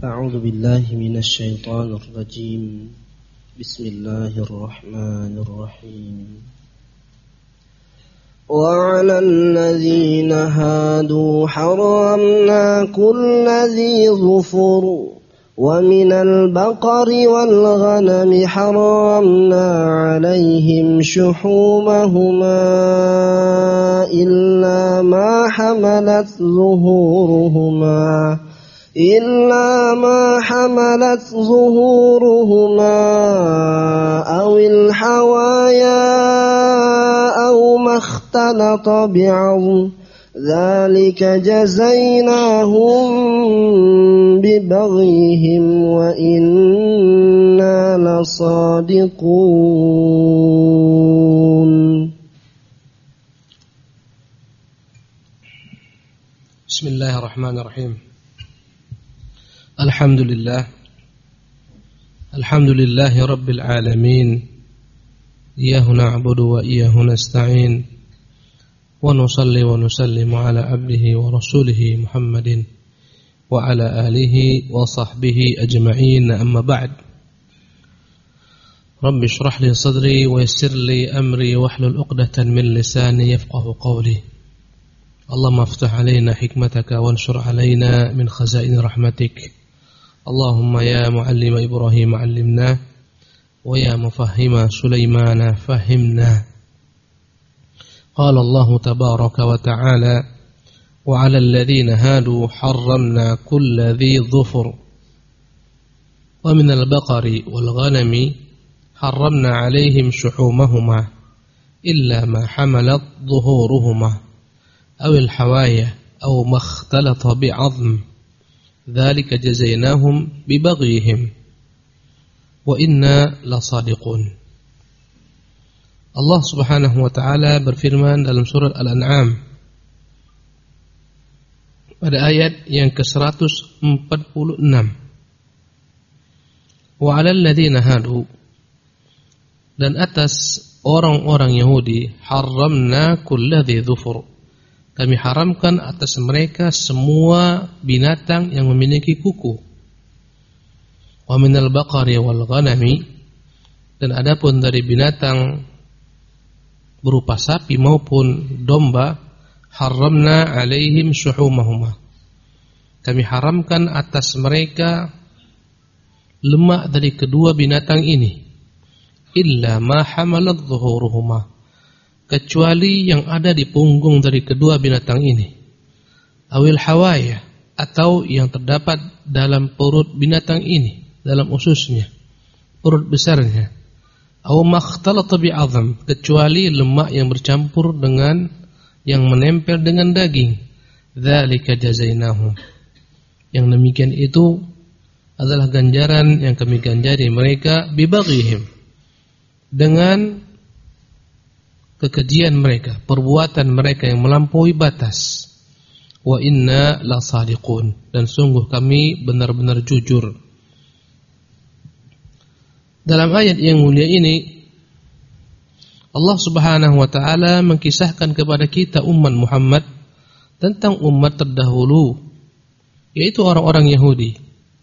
أعوذ بالله من الشيطان الرجيم بسم الله الرحمن الرحيم وعلى الذين هادوا حرمنا كل ذي ظفر ومن البقر والغنم حرمنا عليهم شحومهما إلا ما حملت ظهورهما أو الحوايا أو ما اختلط بعظم ذلك جزيناهم ببغيهم وإنا لصادقون. بسم الله الرحمن الرحيم. الحمد لله رب العالمين، إياه نعبد وإياه نستعين، ونصلي ونسلم على عبده ورسوله محمد وعلى آله وصحبه أجمعين، أما بعد. رب اشرح لي صدري ويسر لي أمري واحلل عقدة من لساني يفقه قولي. اللهم افتح علينا حكمتك وانشر علينا من خزائن رحمتك. اللهم يا معلم إبراهيم علمنا ويا مفهم سليمان فهمنا. قال الله تبارك وتعالى وعلى الذين هادوا حرمنا كل ذي ظفر ومن البقر والغنم حرمنا عليهم شحومهما إلا ما حملت ظهورهما أو الحوايا أو ما اختلط بعظم ذلك جزيناهم ببغيهم وإنا لصادقون. Allah Subhanahu wa taala berfirman dalam surat Al-An'am pada ayat yang ke-146. Wa 'alal ladzina hadu, dan atas orang-orang Yahudi, haramna kulladzi dzufur, kami haramkan atas mereka semua binatang yang memiliki kuku. Wa minal baqari wal ghanami, dan adapun dari binatang berupa sapi maupun domba, haramna alaihim syuhumahuma, kami haramkan atas mereka lemak dari kedua binatang ini, illa ma hamalat zuhuruhuma, kecuali yang ada di punggung dari kedua binatang ini, awil hawaya, atau yang terdapat dalam perut binatang ini, dalam ususnya, perut besarnya, aw makhtalata bi'azam, kecuali lemak yang bercampur dengan yang menempel dengan daging. Dzalika jazainahum, yang demikian itu adalah ganjaran yang kami ganjari mereka, bibaghihim, dengan kekejian mereka, perbuatan mereka yang melampaui batas. Wa inna lasadiqun, dan sungguh kami benar-benar jujur. Dalam ayat yang mulia ini, Allah Subhanahu wa taala mengkisahkan kepada kita umat Muhammad tentang umat terdahulu, yaitu orang-orang Yahudi,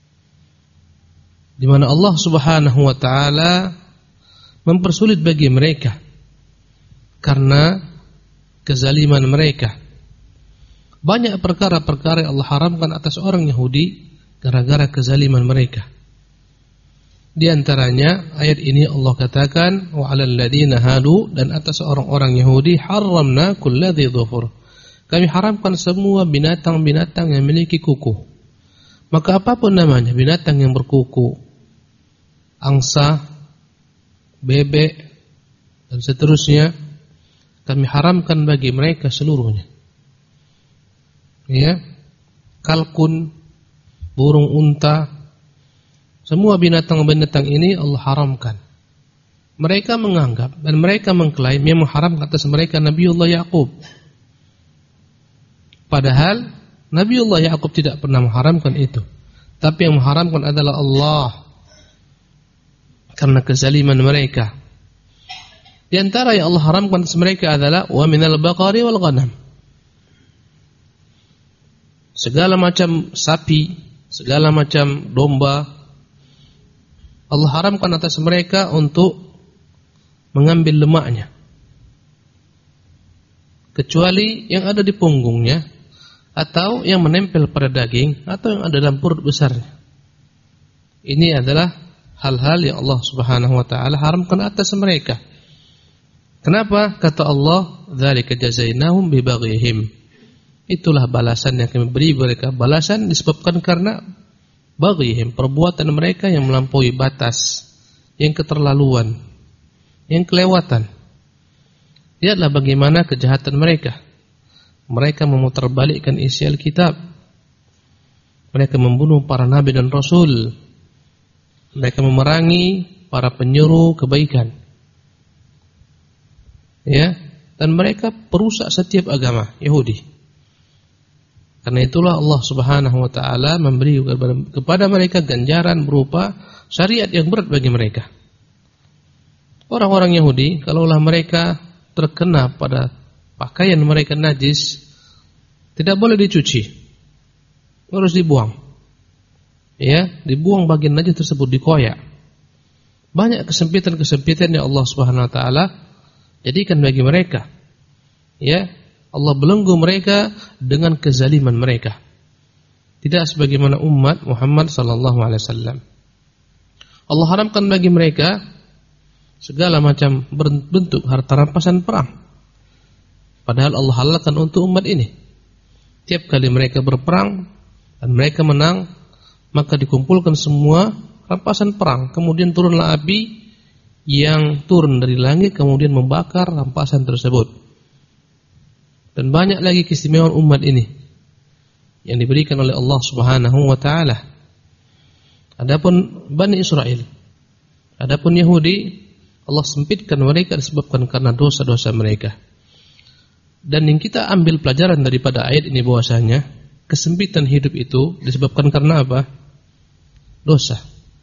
di mana Allah Subhanahu wa taala mempersulit bagi mereka karena kezaliman mereka. Banyak perkara-perkara yang Allah haramkan atas orang Yahudi gara-gara kezaliman mereka. Di antaranya ayat ini Allah katakan wa 'alal ladzina hadu, dan atas orang-orang Yahudi haramna kulladzi dhufur, kami haramkan semua binatang-binatang yang memiliki kuku. Maka apapun namanya binatang yang berkuku, angsa, bebek dan seterusnya, kami haramkan bagi mereka seluruhnya. Ya, kalkun, burung unta, semua binatang-binatang ini Allah haramkan. Mereka menganggap dan mereka mengklaim yang mengharamkan atas mereka Nabiullah Yaqub. Padahal Nabiullah Yaqub tidak pernah mengharamkan itu, tapi yang mengharamkan adalah Allah karena kezaliman mereka. Di antara yang Allah haramkan atas mereka adalah wa minal baqari wal ghanam, segala macam sapi segala macam domba. Allah haramkan atas mereka untuk mengambil lemaknya, kecuali yang ada di punggungnya, atau yang menempel pada daging, atau yang ada dalam perut besarnya. Ini adalah hal-hal yang Allah Subhanahu wa taala haramkan atas mereka. Kenapa? Kata Allah, "Dzalika jazainahum bibaghihim." Itulah balasan yang kami beri mereka. Balasan disebabkan karena baghihim, perbuatan mereka yang melampaui batas, yang keterlaluan, yang kelewatan. Lihatlah bagaimana kejahatan mereka. Mereka memutarbalikkan isi Alkitab. Mereka membunuh para nabi dan rasul. Mereka memerangi para penyuruh kebaikan. Ya, dan mereka perusak setiap agama Yahudi. Karena itulah Allah Subhanahu wa taala memberi kepada mereka ganjaran berupa syariat yang berat bagi mereka. Orang-orang Yahudi, kalaulah mereka terkena pada pakaian mereka najis, tidak boleh dicuci, harus dibuang. Ya, dibuang bagian najis tersebut, dikoyak. Banyak kesempitan-kesempitan yang Allah Subhanahu wa taala jadikan bagi mereka. Ya, Allah belenggu mereka dengan kezaliman mereka. Tidak sebagaimana umat Muhammad sallallahu alaihi wasallam. Allah haramkan bagi mereka segala macam bentuk harta rampasan perang. Padahal Allah halalkan untuk umat ini. Tiap kali mereka berperang dan mereka menang, maka dikumpulkan semua rampasan perang. Kemudian turunlah api yang turun dari langit, kemudian membakar rampasan tersebut. Dan banyak lagi keistimewaan umat ini yang diberikan oleh Allah Subhanahu wa taala. Adapun Bani Israel, adapun Yahudi, Allah sempitkan mereka disebabkan karena dosa-dosa mereka. Dan yang kita ambil pelajaran daripada ayat ini bahwasanya kesempitan hidup itu disebabkan karena apa? Dosa.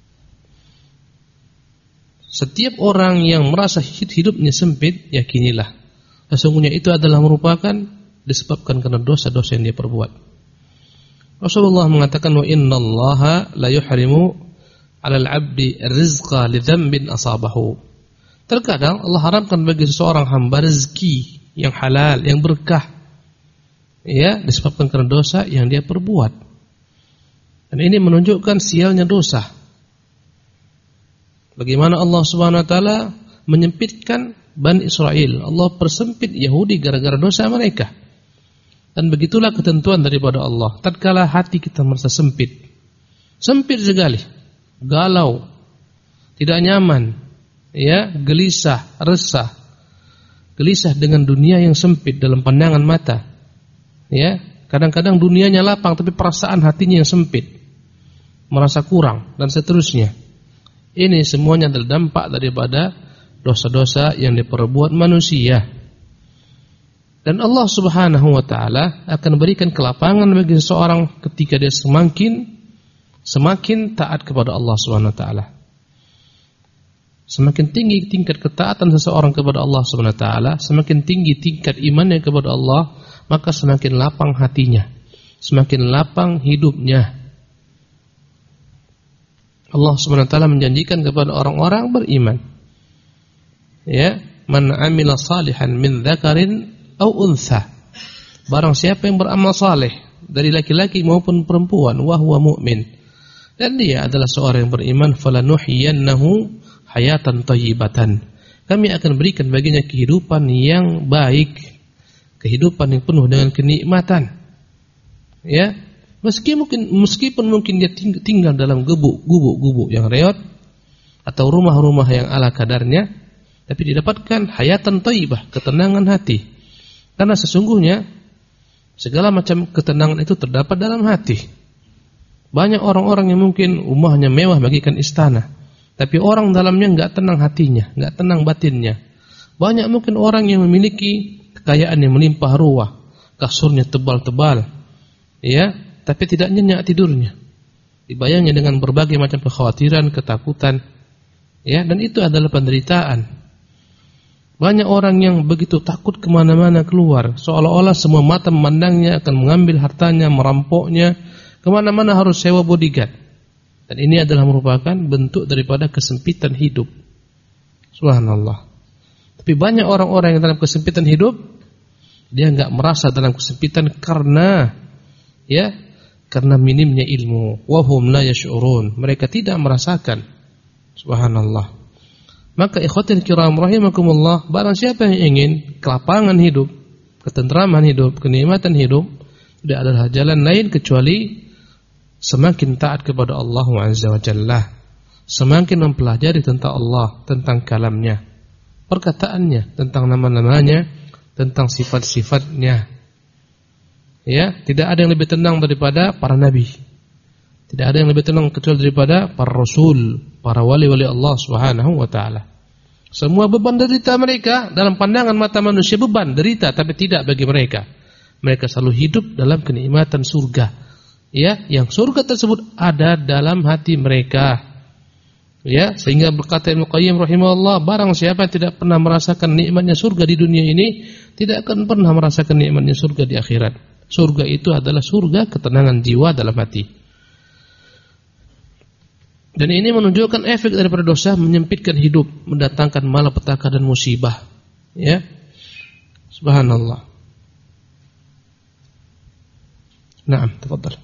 Setiap orang yang merasa hidupnya sempit, yakinilah sesungguhnya itu adalah merupakan disebabkan karena dosa-dosa yang dia perbuat. Rasulullah mengatakan, wa innallaha la yuhrimu 'alal 'abdi rizqa li dzambin asabahu. Terkadang Allah haramkan bagi seseorang hamba rezeki yang halal, yang berkah, ya, disebabkan karena dosa yang dia perbuat. Dan ini menunjukkan sialnya dosa. Bagaimana Allah Subhanahu wa taala menyempitkan Bani Israel, Allah persempit Yahudi gara-gara dosa mereka. Dan begitulah ketentuan daripada Allah. Tatkala hati kita merasa sempit, sempit sekali, galau, tidak nyaman, ya, gelisah, resah, gelisah dengan dunia yang sempit dalam pandangan mata. Ya, kadang-kadang dunianya lapang tapi perasaan hatinya yang sempit, merasa kurang dan seterusnya. Ini semuanya adalah dampak daripada dosa-dosa yang diperbuat manusia. Dan Allah Subhanahu wa taala akan berikan kelapangan bagi seseorang ketika dia semakin taat kepada Allah Subhanahu wa taala. Semakin tinggi tingkat ketaatan seseorang kepada Allah Subhanahu wa taala, semakin tinggi tingkat imannya kepada Allah, maka semakin lapang hatinya, semakin lapang hidupnya. Allah Subhanahu wa taala menjanjikan kepada orang-orang beriman, ya, man amila salihan min dzakarin aw untha. Barang siapa yang beramal saleh dari laki-laki maupun perempuan, wa huwa mu'min, dan dia adalah seorang yang beriman, falanuhyiyannahu hayatan thayyibatan. Kami akan berikan baginya kehidupan yang baik, kehidupan yang penuh dengan kenikmatan. Ya, meskipun mungkin dia tinggal dalam gubuk-gubuk yang reot atau rumah-rumah yang ala kadarnya, tapi didapatkan hayatan thayyibah, ketenangan hati. Karena sesungguhnya segala macam ketenangan itu terdapat dalam hati. Banyak orang-orang yang mungkin rumahnya mewah bagikan istana, tapi orang dalamnya enggak tenang hatinya, enggak tenang batinnya. Banyak mungkin orang yang memiliki kekayaan yang melimpah ruah, kasurnya tebal-tebal, ya, tapi tidak nyenyak tidurnya. Dibayangnya dengan berbagai macam kekhawatiran, ketakutan, ya, dan itu adalah penderitaan. Banyak orang yang begitu takut kemana-mana keluar, seolah-olah semua mata memandangnya akan mengambil hartanya, merampoknya, Kemana-mana harus sewa bodyguard. Dan ini adalah merupakan bentuk daripada kesempitan hidup. Subhanallah. Tapi banyak orang-orang yang dalam kesempitan hidup, dia enggak merasa dalam kesempitan karena minimnya ilmu. Wahum la yash'urun. Mereka tidak merasakan. Subhanallah. Maka ikhwatul kiram rahimakumullah, barang siapa yang ingin kelapangan hidup, ketentraman hidup, kenikmatan hidup, tidak ada jalan lain kecuali semakin taat kepada Allah Azza wa Jalla, semakin mempelajari tentang Allah, tentang kalamnya, perkataannya, tentang nama-namanya, tentang sifat-sifatnya. Ya, tidak ada yang lebih tenang daripada para nabi. Tidak ada yang lebih tenang kecuali daripada para rasul, para wali-wali Allah Subhanahu wa taala. Semua beban derita mereka dalam pandangan mata manusia beban derita, tapi tidak bagi mereka. Mereka selalu hidup dalam kenikmatan surga. Ya, yang surga tersebut ada dalam hati mereka. Ya, sehingga berkata Ibnu Qayyim rahimahullah, barang siapa tidak pernah merasakan nikmatnya surga di dunia ini, tidak akan pernah merasakan nikmatnya surga di akhirat. Surga itu adalah surga ketenangan jiwa dalam hati. Dan ini menunjukkan efek daripada dosa menyempitkan hidup, mendatangkan malapetaka dan musibah. Ya, subhanallah. Naam, tafadhal.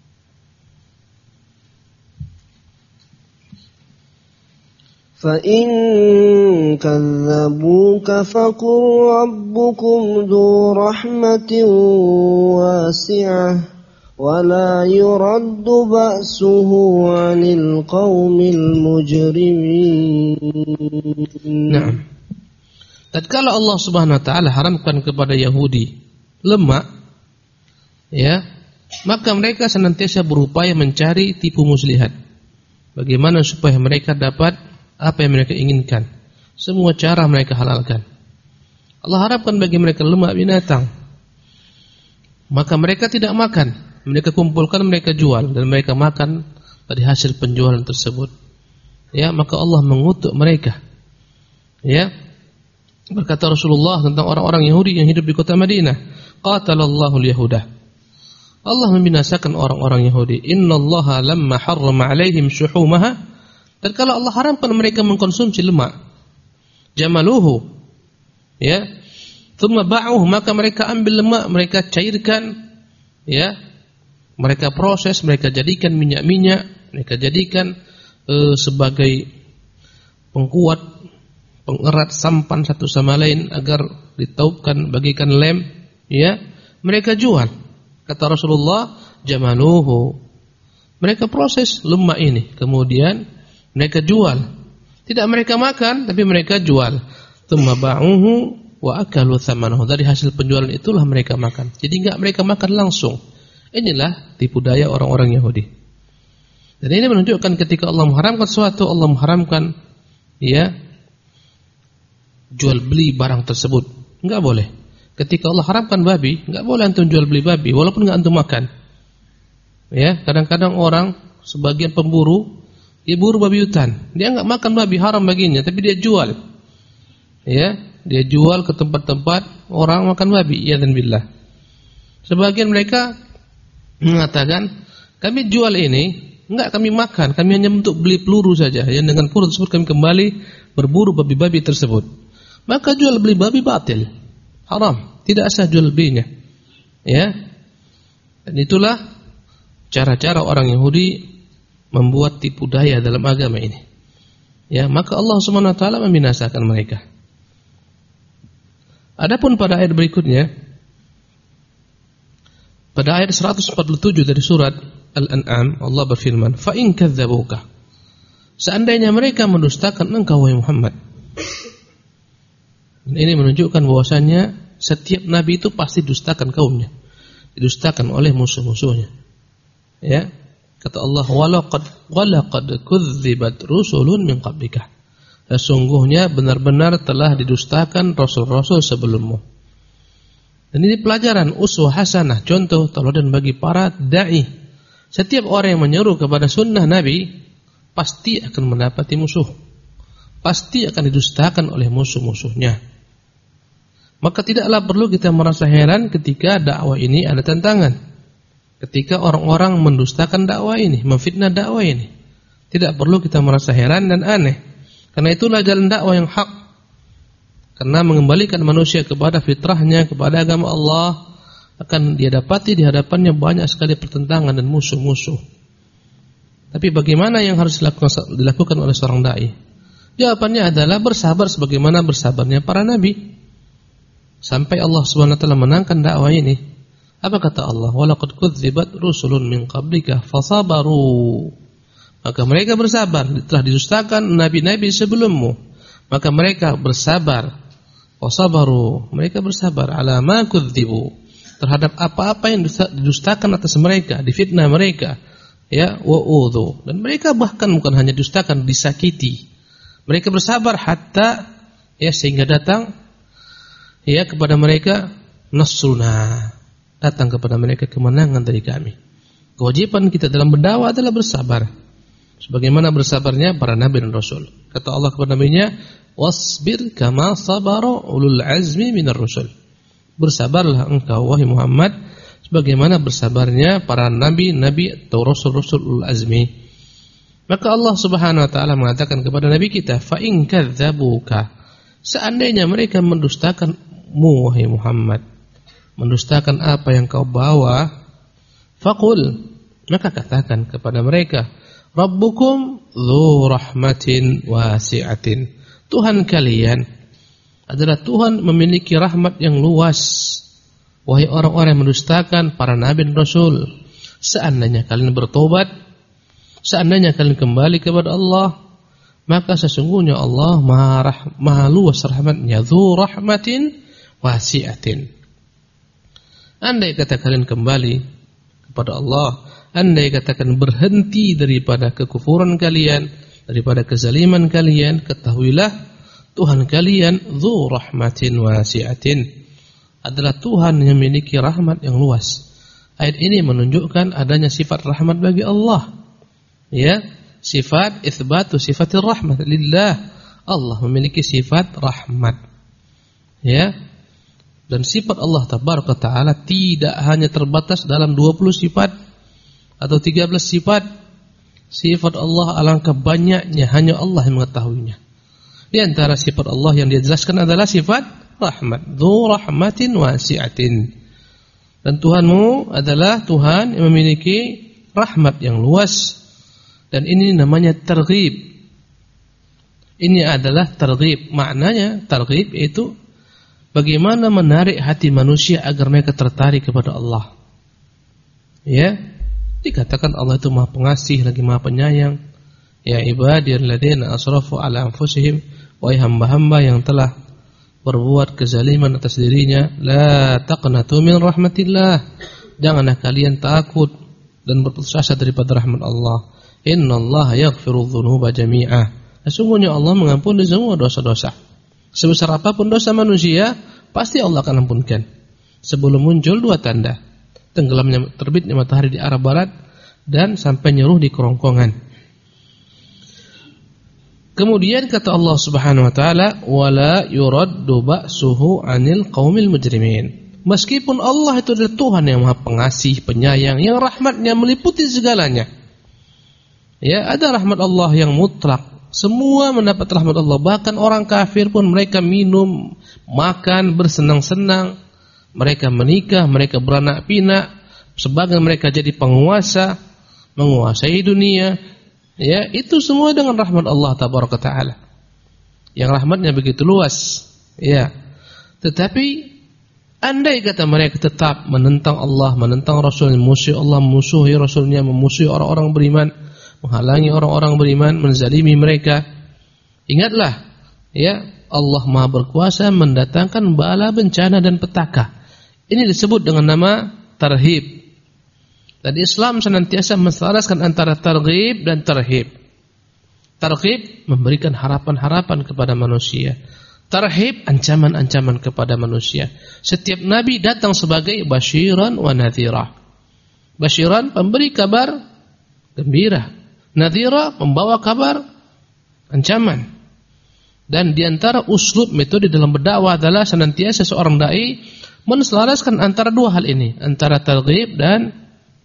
فَإِن كَذَّبُوكَ فَقُلْ رَبُّكُمْ ذُو رَحْمَةٍ وَاسِعَةٍ وَلَا يُرَدُّ بَأْسُهُ عَنِ الْقَوْمِ الْمُجْرِمِينَ. Nah, tatkala Allah Subhanahu wa taala haramkan kepada Yahudi lemak, ya, maka mereka senantiasa berupaya mencari tipu muslihat. Bagaimana supaya mereka dapat apa yang mereka inginkan. Semua cara mereka halalkan. Allah harapkan bagi mereka lemak binatang, maka mereka tidak makan. Mereka kumpulkan, mereka jual, dan mereka makan dari hasil penjualan tersebut. Ya, maka Allah mengutuk mereka. Ya, berkata Rasulullah tentang orang-orang Yahudi yang hidup di kota Madinah, qatalallahu al-yahudah. Allah membinasakan orang-orang Yahudi. Innallaha lamma harrama 'alaihim shuhumaha. Dan kalau Allah haramkan mereka mengkonsumsi lemak, jamaluhu, ya, thumma ba'uhu, maka mereka ambil lemak, mereka cairkan, ya, mereka proses, mereka jadikan minyak-minyak, mereka jadikan sebagai pengkuat, pengerat sampan satu sama lain agar ditaupkan, bagikan lem, ya, mereka jual. Kata Rasulullah, jamaluhu, mereka proses lemak ini, kemudian mereka jual. Tidak mereka makan, tapi mereka jual. Tsumma ba'uhu wa akalu thamanahu. Dari hasil penjualan itulah mereka makan. Jadi enggak mereka makan langsung. Inilah tipu daya orang-orang Yahudi. Dan ini menunjukkan ketika Allah mengharamkan sesuatu, Allah mengharamkan, ya, jual beli barang tersebut. Enggak boleh. Ketika Allah haramkan babi, enggak boleh antum jual beli babi walaupun enggak antum makan. Ya, kadang-kadang orang sebagian pemburu, dia buru babi hutan. Dia enggak makan babi, haram baginya, tapi dia jual. Ya, dia jual ke tempat-tempat orang makan babi, ya dan billah. Sebagian mereka mengatakan, kami jual ini, enggak kami makan, kami hanya untuk beli peluru saja. Yang dengan peluru tersebut kami kembali berburu babi-babi tersebut. Maka jual beli babi batil, haram, tidak sah jual belinya. Ya, dan itulah cara-cara orang Yahudi membuat tipu daya dalam agama ini. Ya, maka Allah Subhanahu wa taala membinasakan mereka. Adapun pada ayat berikutnya, pada ayat 147 dari surat Al-An'am, Allah berfirman, "Fa in kadzdzabuka." Seandainya mereka mendustakan engkau wahai Muhammad. Ini menunjukkan bahwasannya setiap nabi itu pasti dustakan kaumnya. Didustakan oleh musuh-musuhnya. Ya. Kata Allah, walaqad kudzibat rusulun min qablika. Sesungguhnya benar-benar telah didustakan rasul-rasul sebelummu. Dan ini pelajaran uswah hasanah, contoh teladan bagi para dai. Setiap orang yang menyeru kepada sunnah Nabi pasti akan mendapati musuh. Pasti akan didustakan oleh musuh-musuhnya. Maka tidaklah perlu kita merasa heran ketika dakwah ini ada tantangan. ketika orang-orang mendustakan dakwah ini, memfitnah dakwah ini. Tidak perlu kita merasa heran dan aneh. Karena itulah jalan dakwah yang hak. Karena mengembalikan manusia kepada fitrahnya, kepada agama Allah, akan dia dapati di hadapannya banyak sekali pertentangan dan musuh-musuh. Tapi bagaimana yang harus dilakukan oleh seorang dai? Jawabannya adalah bersabar sebagaimana bersabarnya para nabi. Sampai Allah Subhanahu wa taala menangkan dakwah ini. Apa kata Allah? Walaqad kudzibat rusulun min qablika fasabaru. Maka mereka bersabar, telah didustakan nabi-nabi sebelummu. Maka mereka bersabar. Fasabaru, mereka bersabar ala ma kudzibu, terhadap apa-apa yang didustakan atas mereka, difitnah mereka. Ya, wa'udhu. Dan mereka bahkan bukan hanya didustakan, disakiti. Mereka bersabar hatta ya sehingga datang ya kepada mereka nasruna, datang kepada mereka kemenangan dari kami. Kewajiban kita dalam berdakwah adalah bersabar. Sebagaimana bersabarnya para nabi dan rasul. Kata Allah kepada nabinya, "Wasbir kama sabara ulul azmi minar rusul." Bersabarlah engkau wahai Muhammad sebagaimana bersabarnya para nabi-nabi atau rasul-rasul ulul azmi. Maka Allah Subhanahu wa taala mengatakan kepada nabi kita, "Fa in kadzdzabuka." Seandainya mereka mendustakanmu wahai Muhammad, mendustakan apa yang kau bawa, faqul, maka katakan kepada mereka, "Rabbukum dzu rahmatin wasi'atin." Tuhan kalian adalah Tuhan memiliki rahmat yang luas. Wahai orang-orang yang mendustakan para nabi dan rasul, seandainya kalian bertobat, seandainya kalian kembali kepada Allah, maka sesungguhnya Allah maha luas rahmatnya, dzu rahmatin wasi'atin. Andai kata kalian kembali kepada Allah, andai katakan berhenti daripada kekufuran kalian, daripada kezaliman kalian, ketahuilah Tuhan kalian dzu rahmatin wasi'atin, adalah Tuhan yang memiliki rahmat yang luas. Ayat ini menunjukkan adanya sifat rahmat bagi Allah. Ya, sifat itsbatu sifatir rahmat lillah. Allah memiliki sifat rahmat. Ya. Dan sifat Allah tabaraka taala tidak hanya terbatas dalam 20 sifat atau 13 sifat. Sifat Allah alangkah banyaknya, hanya Allah yang mengetahuinya. Di antara sifat Allah yang dijelaskan adalah sifat rahmat, dzu rahmatin wasi'atin. Dan Tuhanmu adalah Tuhan yang memiliki rahmat yang luas. Dan ini namanya targhib. Ini adalah targhib. Maknanya targhib itu bagaimana menarik hati manusia agar mereka tertarik kepada Allah. Ya, dikatakan Allah itu Maha Pengasih lagi Maha Penyayang. Ya ibadilladzina asrafu ala anfusihim, wahai hamba-hamba yang telah berbuat kezaliman atas dirinya, la taqnatu min rahmatillah. Janganlah kalian takut dan berputus asa daripada rahmat Allah. Innallaha yaghfiru dzunuba jami'ah. Sesungguhnya Allah mengampuni semua dosa-dosa. Sebesar apapun dosa manusia, pasti Allah akan ampunkan. Sebelum muncul dua tanda, tenggelamnya terbitnya matahari di arah barat dan sampai nyeruh di kerongkongan. Kemudian kata Allah Subhanahu wa taala, "Wala yuraddu ba'suhu 'anil qaumil mujrimin." Meskipun Allah itu adalah Tuhan yang Maha Pengasih, Penyayang, yang rahmatnya meliputi segalanya. Ya, ada rahmat Allah yang mutlak. Semua mendapat rahmat Allah. Bahkan orang kafir pun mereka minum, makan, bersenang-senang. Mereka menikah, mereka beranak pinak. Sebagian mereka jadi penguasa, menguasai dunia. Ya, itu semua dengan rahmat Allah tabaraka taala. Yang rahmatnya begitu luas. Ya. Tetapi andai kata mereka tetap menentang Allah, menentang Rasul, memusuhi Allah, memusuhi Rasulnya, memusuhi orang-orang beriman, menghalangi orang-orang beriman, menzalimi mereka, ingatlah, ya, Allah Maha berkuasa mendatangkan bala, bencana dan petaka. Ini disebut dengan nama tarhib. Dan Islam senantiasa menselaraskan antara targhib dan tarhib. Targhib memberikan harapan-harapan kepada manusia. Tarhib ancaman-ancaman kepada manusia. Setiap nabi datang sebagai basyiran wa nadhira. Basyiran pemberi kabar gembira, nadhira membawa kabar ancaman. Dan di antara uslub metode dalam berdakwah adalah senantiasa seorang dai menselaraskan antara dua hal ini, antara targhib dan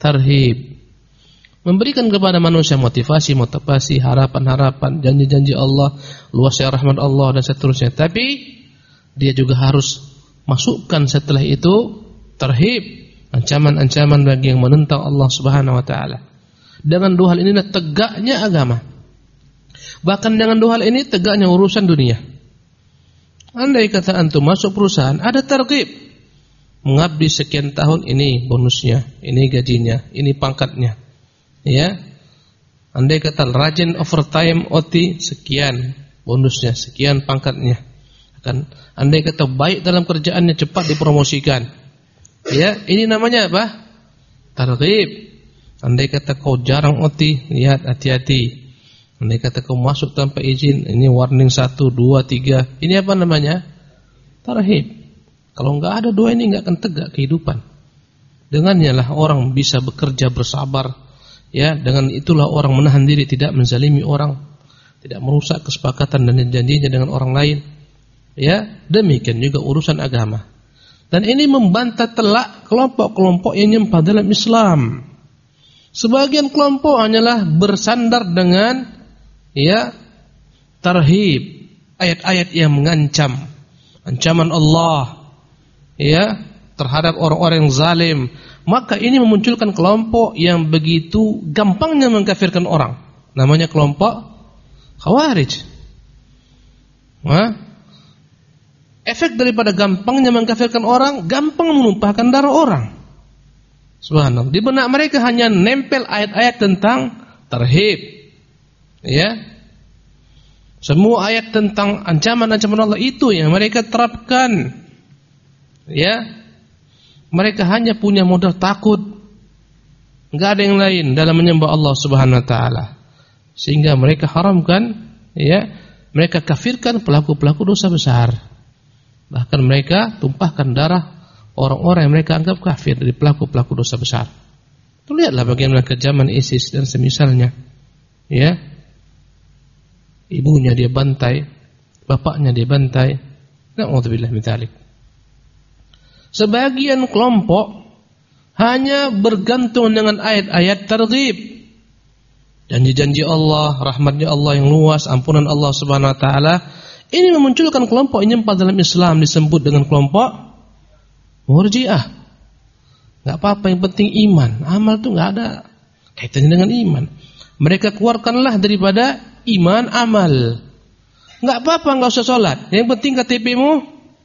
tarhib. Memberikan kepada manusia motivasi, harapan-harapan, janji-janji Allah, luasnya rahmat Allah dan seterusnya. Tapi dia juga harus masukkan setelah itu tarhib, ancaman-ancaman bagi yang menentang Allah Subhanahu wa taala. Dengan dua hal inilah tegaknya agama. Bahkan dengan dua hal ini tegaknya urusan dunia. Andai kata antum masuk perusahaan, ada targhib. Mengabdi sekian tahun, ini bonusnya, ini gajinya, ini pangkatnya. Ya. Andai kata rajin overtime OT, sekian bonusnya, sekian pangkatnya. Andai kata baik dalam kerjaannya, cepat dipromosikan. Ya, ini namanya apa? Targhib. Andai kata kau jarang OT, lihat hati-hati. Andai kata kau masuk tanpa izin, ini warning 1, 2, 3. Ini apa namanya? Tarhib. Kalau enggak ada dua ini enggak akan tegak kehidupan. Dengannya lah orang bisa bekerja bersabar. Ya, dengan itulah orang menahan diri tidak menzalimi orang, tidak merusak kesepakatan dan janjinya dengan orang lain. Ya, demikian juga urusan agama. Dan ini membantah telak kelompok-kelompok yang nyembah dalam Islam. Sebagian kelompok hanyalah bersandar dengan ya tarhib, ayat-ayat yang mengancam, ancaman Allah ya terhadap orang-orang yang zalim. Maka ini memunculkan kelompok yang begitu gampangnya mengkafirkan orang. Namanya kelompok Khawarij. Efek daripada gampangnya mengkafirkan orang, gampang menumpahkan darah orang. Subhanallah. Di benak mereka hanya nempel ayat-ayat tentang tarhib. Ya. Semua ayat tentang ancaman-ancaman Allah itu yang mereka terapkan. Ya. Mereka hanya punya modal takut. Enggak ada yang lain dalam menyembah Allah Subhanahu wa taala. Sehingga mereka haramkan, ya, mereka kafirkan pelaku-pelaku dosa besar. Bahkan mereka tumpahkan darah orang-orang yang mereka anggap kafir dari pelaku-pelaku dosa besar. Tuh lihatlah bagaimana kejaman ISIS dan semisalnya. Ya. Ibunya dia bantai, bapaknya dia bantai. Na'udzubillah min dzalik. Sebagian kelompok hanya bergantung dengan ayat-ayat targhib. Janji-janji Allah, rahmatnya Allah yang luas, ampunan Allah Subhanahu wa taala. Ini memunculkan kelompok yang nyembah dalam Islam disebut dengan kelompok Murji'ah. Enggak apa-apa, yang penting iman. Amal itu enggak ada kaitannya dengan iman. Mereka keluarkanlah daripada iman amal. Enggak apa-apa, enggak usah salat. Yang penting KTP-mu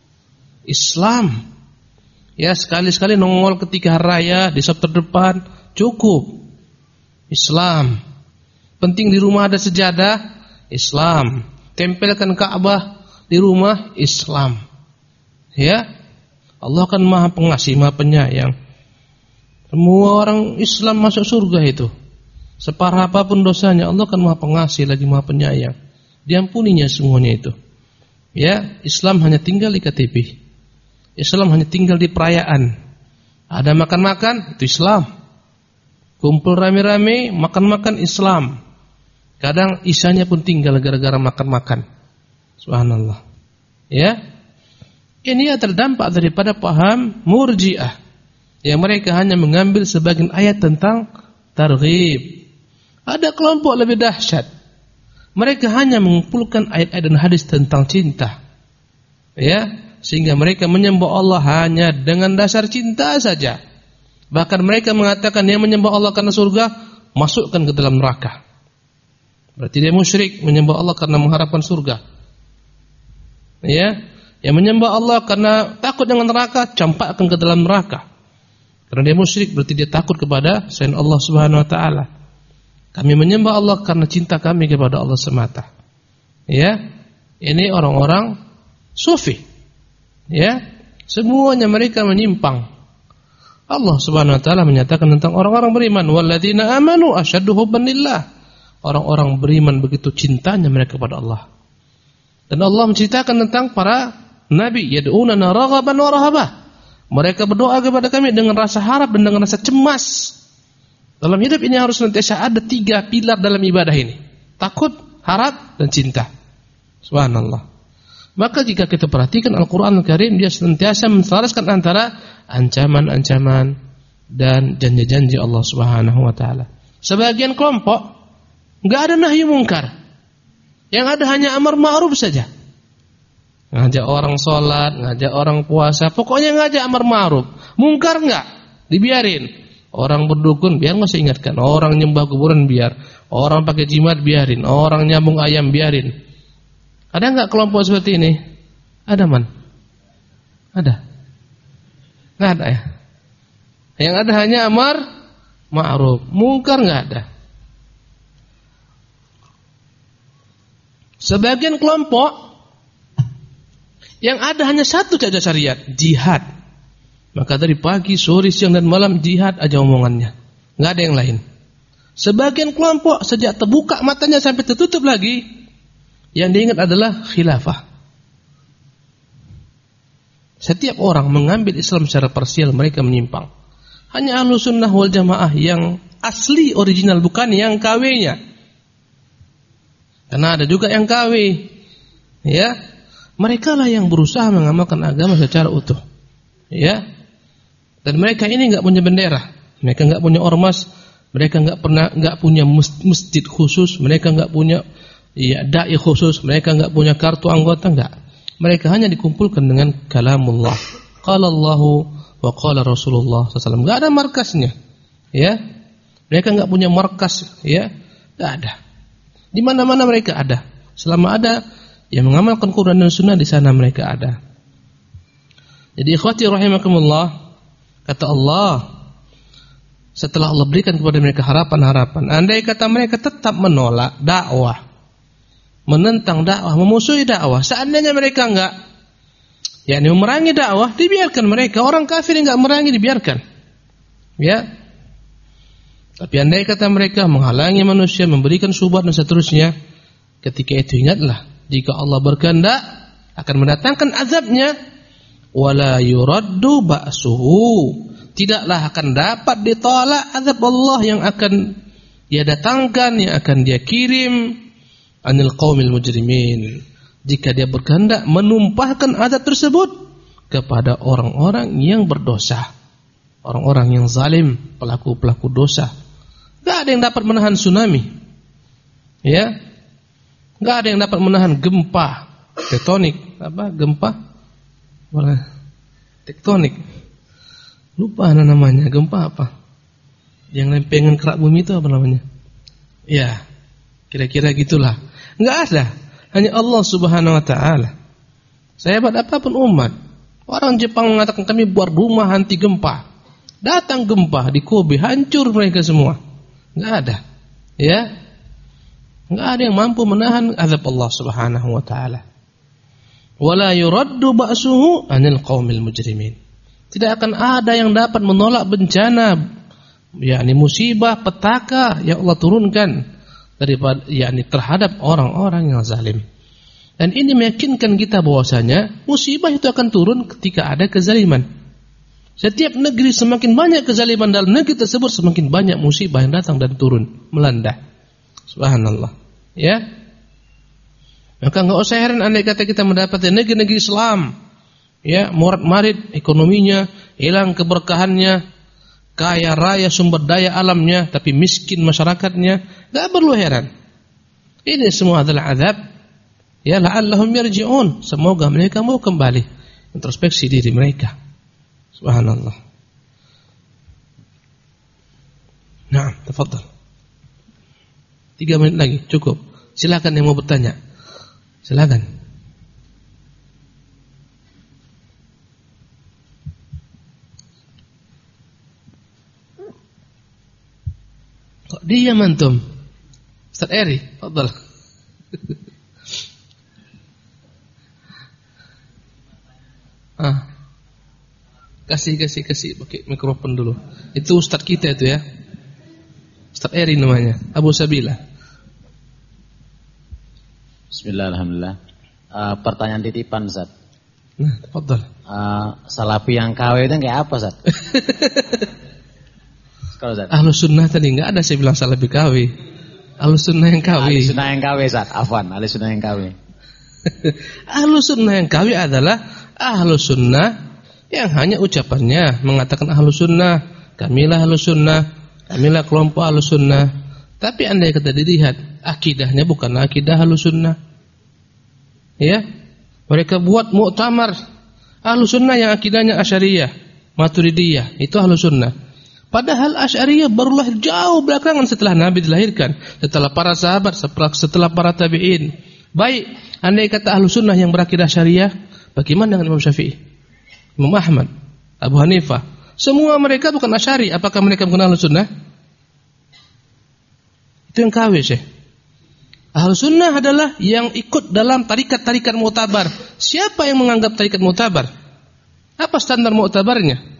Islam. Ya, sekali-sekali nongol ketika hari raya di sop terdepan, cukup. Islam. Penting di rumah ada sejadah, Islam. Tempelkan Ka'bah di rumah, Islam. Ya. Allah kan Maha Pengasih, Maha Penyayang. Semua orang Islam masuk surga itu. Separah apapun dosanya, Allah kan Maha Pengasih lagi Maha Penyayang. Diampuninya semuanya itu. Ya, Islam hanya tinggal di KTP. Islam hanya tinggal di perayaan. Ada makan-makan, itu Islam. Kumpul rame-rame, makan-makan, Islam. Kadang isanya pun tinggal gara-gara makan-makan. Subhanallah. Ya. Ini terdampak daripada paham Murji'ah. Yang mereka hanya mengambil sebagian ayat tentang targhib. Ada kelompok lebih dahsyat. Mereka hanya mengumpulkan ayat-ayat dan hadis tentang cinta. Ya. Sehingga mereka menyembah Allah hanya dengan dasar cinta saja. Bahkan mereka mengatakan yang menyembah Allah karena surga, masukkan ke dalam neraka. Berarti dia musyrik, menyembah Allah karena mengharapkan surga. Ya, yang menyembah Allah karena takut dengan neraka, campakkan ke dalam neraka. Karena dia musyrik, berarti dia takut kepada selain Allah Subhanahu wa taala. Kami menyembah Allah karena cinta kami kepada Allah semata. Ya, ini orang-orang sufi. Ya, semuanya mereka menyimpang. Allah Subhanahu wa taala menyatakan tentang orang-orang beriman, walladzina amanu asyaddu hubban lillah. Orang-orang beriman begitu cintanya mereka kepada Allah. Dan Allah menceritakan tentang para nabi, yad'unana raghaban wa rahabah. Mereka berdoa kepada kami dengan rasa harap dan dengan rasa cemas. Dalam hidup ini harus senantiasa ada 3 pilar dalam ibadah ini. Takut, harap, dan cinta. Subhanallah. Maka jika kita perhatikan Al-Quran Al-Karim, dia senantiasa menselaraskan antara ancaman-ancaman, dan janji-janji Allah Subhanahu wa taala. Sebagian kelompok enggak ada nahi mungkar. Yang ada hanya amar ma'ruf saja. Ngajak orang sholat, ngajak orang puasa, pokoknya ngajak amar ma'ruf. Mungkar enggak, dibiarin. Orang berdukun biar enggak usah ingatkan. Orang nyembah kuburan biar. Orang pakai jimat biarin. Orang nyambung ayam biarin. Ada enggak kelompok seperti ini? Ada man? Ada? Enggak ada ya? Yang ada hanya amar ma'ruf. Mungkar enggak ada. Sebagian kelompok yang ada hanya satu saja syariat, jihad. Maka dari pagi, sore, siang dan malam jihad aja omongannya. Enggak ada yang lain. Sebagian kelompok sejak terbuka matanya sampai tertutup lagi, yang diingat adalah khilafah. Setiap orang mengambil Islam secara parsial, mereka menyimpang. Hanya Ahlussunnah wal Jamaah yang asli original, bukan yang KW-nya. Karena ada juga yang KW. Ya. Mereka lah yang berusaha mengamalkan agama secara utuh. Ya. Dan mereka ini enggak punya bendera. Mereka enggak punya ormas, mereka enggak punya masjid khusus, mereka enggak punya dai khusus, mereka enggak punya kartu anggota, enggak. Mereka hanya dikumpulkan dengan kalamullah. Qala Allahu wa qala Rasulullah SAW. Enggak ada markasnya. Ya. Mereka enggak punya markas, ya. Enggak ada. Di mana-mana mereka ada. Selama ada yang mengamalkan Quran dan Sunnah, di sana mereka ada. Jadi ikhwati rahimakumullah, kata Allah, setelah Allah berikan kepada mereka harapan-harapan, andai kata mereka tetap menolak dakwah, menentang dakwah, memusuhi dakwah, seandainya mereka enggak yakni memerangi dakwah, dibiarkan mereka. Orang kafir enggak memerangi, dibiarkan. Ya. Tapi andai kata mereka menghalangi manusia, memberikan syubhat dan seterusnya, ketika itu ingatlah, jika Allah berkehendak akan mendatangkan azabnya, wala yuraddu ba'suhu, tidaklah akan dapat ditolak azab Allah yang akan dia datangkan, yang akan dia kirim anil qaumil mujrimin, jika dia berkehendak menumpahkan azab tersebut kepada orang-orang yang berdosa, orang-orang yang zalim, pelaku-pelaku dosa. Enggak ada yang dapat menahan tsunami. Ya. Enggak ada yang dapat menahan gempa tektonik. Apa? Gempa? Tektonik. Lupa namanya. Gempa apa? Yang lempengan kerak bumi itu apa namanya? Ya. Kira-kira gitulah. Enggak ada. Hanya Allah Subhanahu wa taala. Sehebat apapun umat, orang Jepang mengatakan kami buat rumah anti gempa. Datang gempa di Kobe, hancur mereka semua. Enggak ada. Ya. Enggak ada yang mampu menahan azab Allah Subhanahu wa taala. Wala yuraddu ba'suhu 'anil qaumil mujrimin. Tidak akan ada yang dapat menolak bencana, yakni musibah, petaka yang Allah turunkan daripada yakni terhadap orang-orang yang zalim. Dan ini meyakinkan kita bahwasanya musibah itu akan turun ketika ada kezaliman. Setiap negeri semakin banyak kezaliman dalam negeri tersebut, semakin banyak musibah yang datang dan turun, melanda. Subhanallah. Ya. Maka enggak usah heran andai kata kita mendapati negeri-negeri Islam, ya, morat-marit ekonominya, hilang keberkahannya, kaya raya sumber daya alamnya, tapi miskin masyarakatnya, enggak perlu heran. Ini semua adalah azab. Ya, la'allahum yarji'un. Semoga mereka mau kembali introspeksi diri mereka. Subhanallah. Nah, tafadhal. 3 menit lagi, cukup. Silakan yang mau bertanya. Silakan. Kok diam antum? Ustaz Eri, tafadhal. Kasih pakai mikrofon dulu. Itu ustaz kita itu ya. Ustaz Eri namanya, Abu Sabila. Bismillah, alhamdulillah. Pertanyaan titipan, Ustaz. Nah, tafadhal. Salafi yang KW itu kayak apa, Ustaz? Kalau Ustaz. Ahlussunnah tadi enggak ada saya bilang salafi KW. Ahlussunnah yang KW. Ahlussunnah yang KW, Ustaz. Afwan, Ahlussunnah yang KW. Ahlussunnah yang KW adalah Ahlussunnah yang hanya ucapannya mengatakan Ahlussunnah, kamilah Ahlus Sunnah, kamilah kelompok Ahlus Sunnah. Tapi andai kata dilihat akidahnya bukan akidah Ahlus Sunnah. Ya. Mereka buat muktamar Ahlus Sunnah yang akidahnya Asy'ariyah, Maturidiyah, itu Ahlus Sunnah. Padahal Asy'ariyah barulah jauh belakangan setelah Nabi dilahirkan, setelah para sahabat, setelah para tabi'in. Baik, andai kata Ahlus Sunnah yang berakidah Syariah, bagaimana dengan Imam Syafi'i, Imam Ahmad, Abu Hanifah? Semua mereka bukan Asy'ari, apakah mereka bukan Ahlus Sunnah? Itu yang KW, Syekh. Ahlus Sunnah adalah yang ikut dalam tarikat-tarikat mu'tabar. Siapa yang menganggap tarikat mu'tabar? Apa standar mu'tabarnya?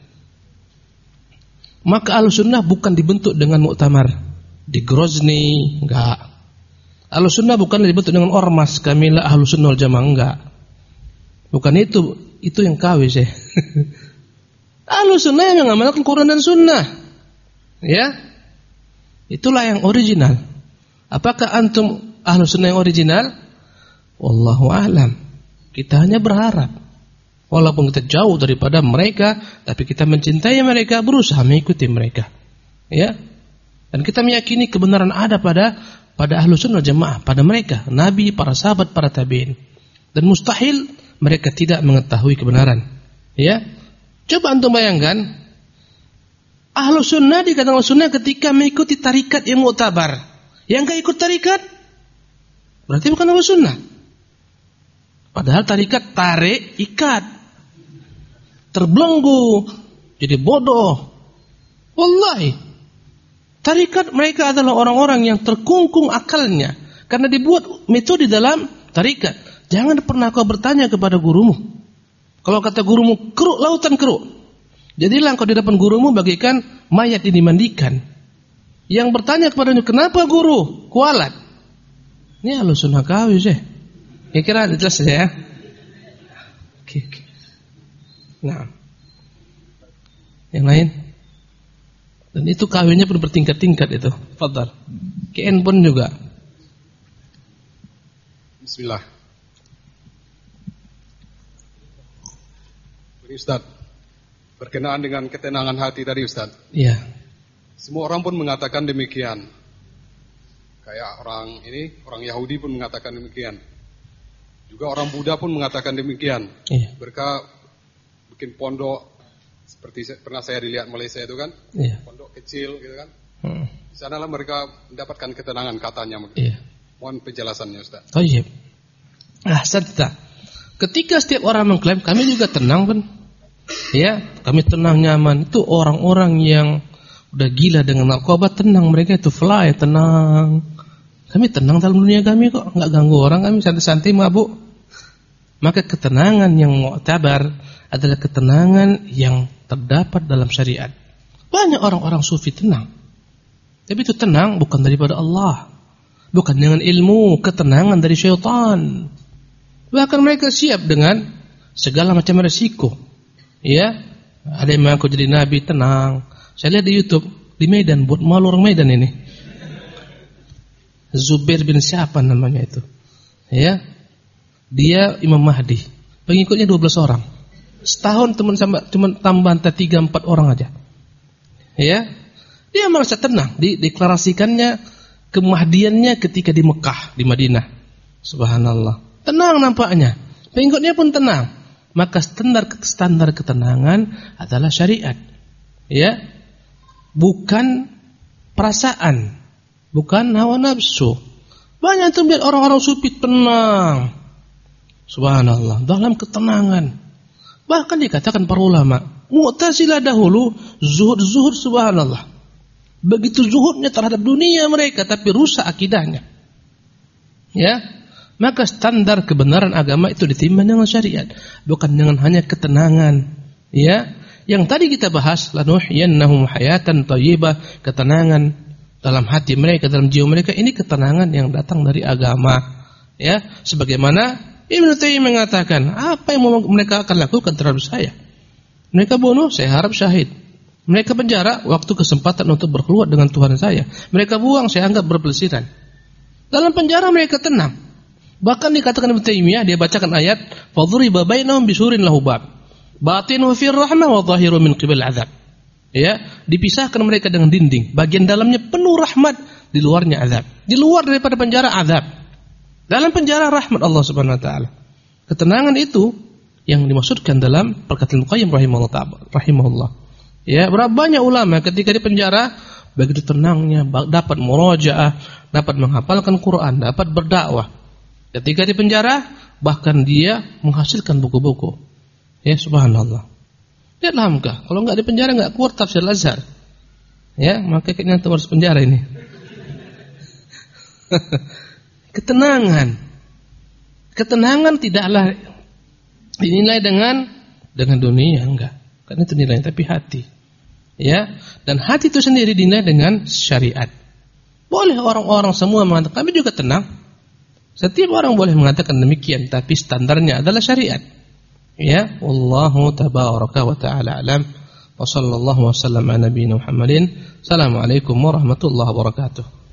Maka Ahlus Sunnah bukan dibentuk dengan muktamar di Grozny, enggak. Ahlus Sunnah bukan dibentuk dengan ormas kamilah Ahlus Sunnah wal Jamaah, enggak. Bukan itu yang KW, Syekh. Ahlus Sunnah yang mengamalkan Quran dan Sunnah. Ya. Itulah yang original. Apakah antum Ahlus Sunnah yang original? Wallahu a'lam. Kita hanya berharap. Walaupun kita jauh daripada mereka, tapi kita mencintai mereka, berusaha mengikuti mereka. Ya. Dan kita meyakini kebenaran ada pada Ahlus Sunnah Jamaah, pada mereka, Nabi, para sahabat, para tabi'in. Dan mustahil mereka tidak mengetahui kebenaran. Ya. Coba antum bayangkan, Ahlus Sunnah dikatakan Ahlus Sunnah ketika mengikuti tarikat yang mu'tabar. Yang enggak ikut tarikat berarti bukan Ahlus Sunnah. Padahal tarikat tarik, ikat, terbelenggu, jadi bodoh. Wallahi, tarikat mereka adalah orang-orang yang terkungkung akalnya karena dibuat metode dalam tarikat. Jangan pernah kau bertanya kepada gurumu. Kalau kata gurumu keruk, lautan keruk, jadilah engkau di depan gurumu bagaikan mayat ini dimandikan. Yang bertanya kepadanya, kenapa guru? Kualat. Ini Ahlus Sunnah KW, Syekh. Kira-kira jelas ya? Oke. Nah, yang lain, dan itu kawinnya pun bertingkat-tingkat itu. Fadhal. KN pun juga. Bismillah. Ustaz, berkenaan dengan ketenangan hati tadi, Ustaz. Iya. Semua orang pun mengatakan demikian. Kayak orang Yahudi pun mengatakan demikian. Juga orang Buddha pun mengatakan demikian. Iya. Mereka bikin pondok seperti pernah saya dilihat Malaysia itu kan, iya. Pondok kecil gitu kan. Di sanalah mereka mendapatkan ketenangan katanya. Iya. Mohon penjelasannya, Ustaz. Baik. Ahsanta. Ketika setiap orang mengklaim kami juga tenang kan, ya, kami tenang nyaman, itu orang-orang yang udah gila dengan narkoba tenang, mereka itu fly tenang. Kami tenang dalam dunia kami kok, nggak ganggu orang, kami santai-santai mabuk. Maka ketenangan yang mu'tabar adalah ketenangan yang terdapat dalam syariat. Banyak orang-orang sufi tenang, tapi itu tenang bukan daripada Allah, bukan dengan ilmu, ketenangan dari syaitan. Bahkan mereka siap dengan segala macam resiko. Ya, ada yang mengaku jadi nabi, tenang. Saya lihat di YouTube di Medan, buat malu orang Medan ini. Zubair bin siapa namanya itu? Ya, dia Imam Mahdi. Pengikutnya 12 orang. Setahun cuma tambahan 3-4 orang aja. Ya, dia merasa tenang. Dideklarasikannya kemahdiannya ketika di Mekah, di Madinah. Subhanallah. Tenang nampaknya. Pengikutnya pun tenang. Maka standar ketenangan adalah syariat. Ya. Bukan perasaan, bukan hawa nafsu. Banyak tuh lihat orang-orang sufi tenang. Subhanallah, dalam ketenangan. Bahkan dikatakan para ulama, Mu'tazilah dahulu zuhud subhanallah. Begitu zuhudnya terhadap dunia mereka, tapi rusak akidahnya. Ya, maka standar kebenaran agama itu ditimbang dengan syariat, bukan dengan hanya ketenangan. Ya, yang tadi kita bahas, lanuhyiyannahum hayatan thayyibah, ketenangan dalam hati mereka, dalam jiwa mereka, ini ketenangan yang datang dari agama. Ya, sebagaimana Ibnu Taimiyah mengatakan, apa yang mereka akan lakukan terhadap saya? Mereka bunuh, saya harap syahid. Mereka penjara, waktu kesempatan untuk berkeluar dengan Tuhan saya. Mereka buang, saya anggap berpelesiran. Dalam penjara mereka tenang. Bahkan dikatakan Ibnu Taimiyah, dia bacakan ayat, fadhuriba bainahum bisurin lahu bab, batinuhu fir rahmah wa dhahiru min qibil azab. Ya, dipisahkan mereka dengan dinding. Bagian dalamnya penuh rahmat, di luarnya azab. Di luar daripada penjara azab. Dalam penjara rahmat Allah Subhanahu wa taala. Ketenangan itu yang dimaksudkan dalam perkataan Qayyim rahimahullah. Ya, berapa banyak ulama ketika di penjara begitu tenangnya, dapat murojaah, dapat menghafalkan Quran, dapat berdakwah. Ketika di penjara bahkan dia menghasilkan buku-buku. Ya, subhanallah. Lihatlah muka, kalau enggak di penjara enggak keluar tafsir Al-Azhar. Ya, maka kayaknya harus penjara ini. Ketenangan tidaklah dinilai dengan dunia, enggak. Karena itu nilainya tapi hati. Ya, dan hati itu sendiri dinilai dengan syariat. Boleh orang-orang semua mengatakan kami juga tenang. Setiap orang boleh mengatakan demikian, tapi standarnya adalah syariat. Ya, wallahu tabaraka wa ta'ala alam. Wa sallallahu wa sallam ala nabiyina Muhammadin. Assalamualaikum warahmatullahi wabarakatuh.